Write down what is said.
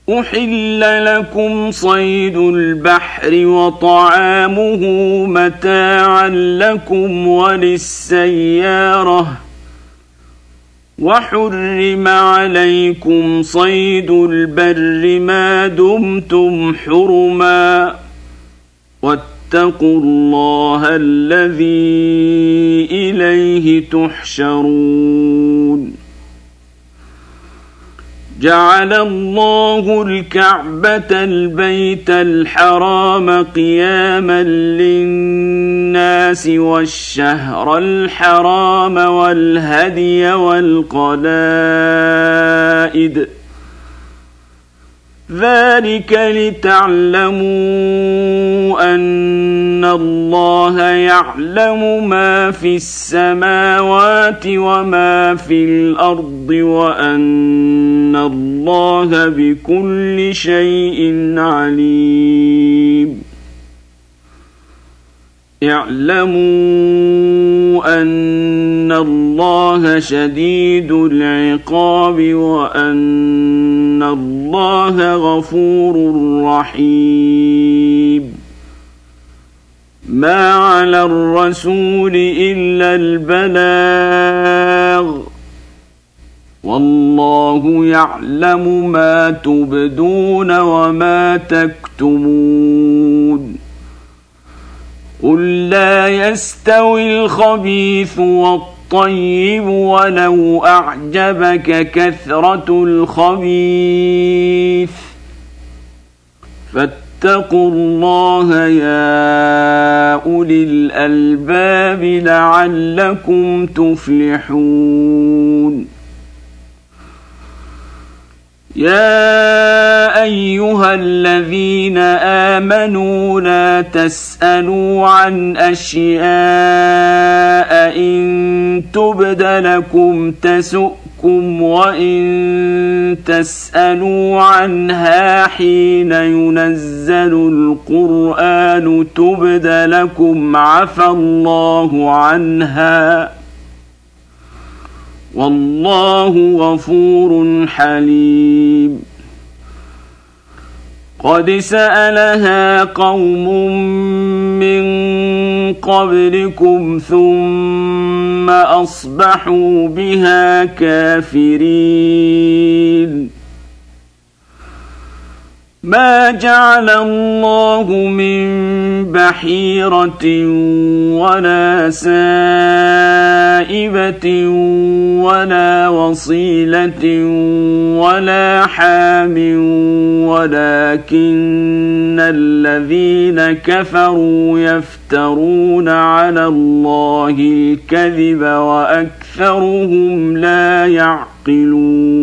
أحل لكم صيد البحر وطعامه متاعا لكم وللسيارة وحرم عليكم صيد البر ما دمتم حرما واتقوا الله الذي إليه تحشرون جعل الله الكعبة البيت الحرام قياما للناس والشهر الحرام والهدي والقلائد ذلك لتعلموا أن الله يعلم ما في السماوات وما في الأرض وأن الله بكل شيء عليم اعلموا أن الله شديد العقاب وأن الله غفور رحيم ما على الرسول إلا البلاغ والله يعلم ما تبدون وما تكتمون قل لا يستوي الخبيث والطيب ولو أعجبك كثرة الخبيث فاتقوا الله يا أولي الألباب لعلكم تفلحون يا أيها الذين آمنوا لا تسألوا عن أشياء إن تبد لكم تسؤكم وإن تسألوا عنها حين ينزل القرآن تبد لكم عفى الله عنها والله غفور حليم قد سألها قوم من قبلكم ثم أصبحوا بها كافرين ما جعل الله من بحيرة ولا سائبة ولا وصيلة ولا حام ولكن الذين كفروا يفترون على الله الكذب وأكثرهم لا يعقلون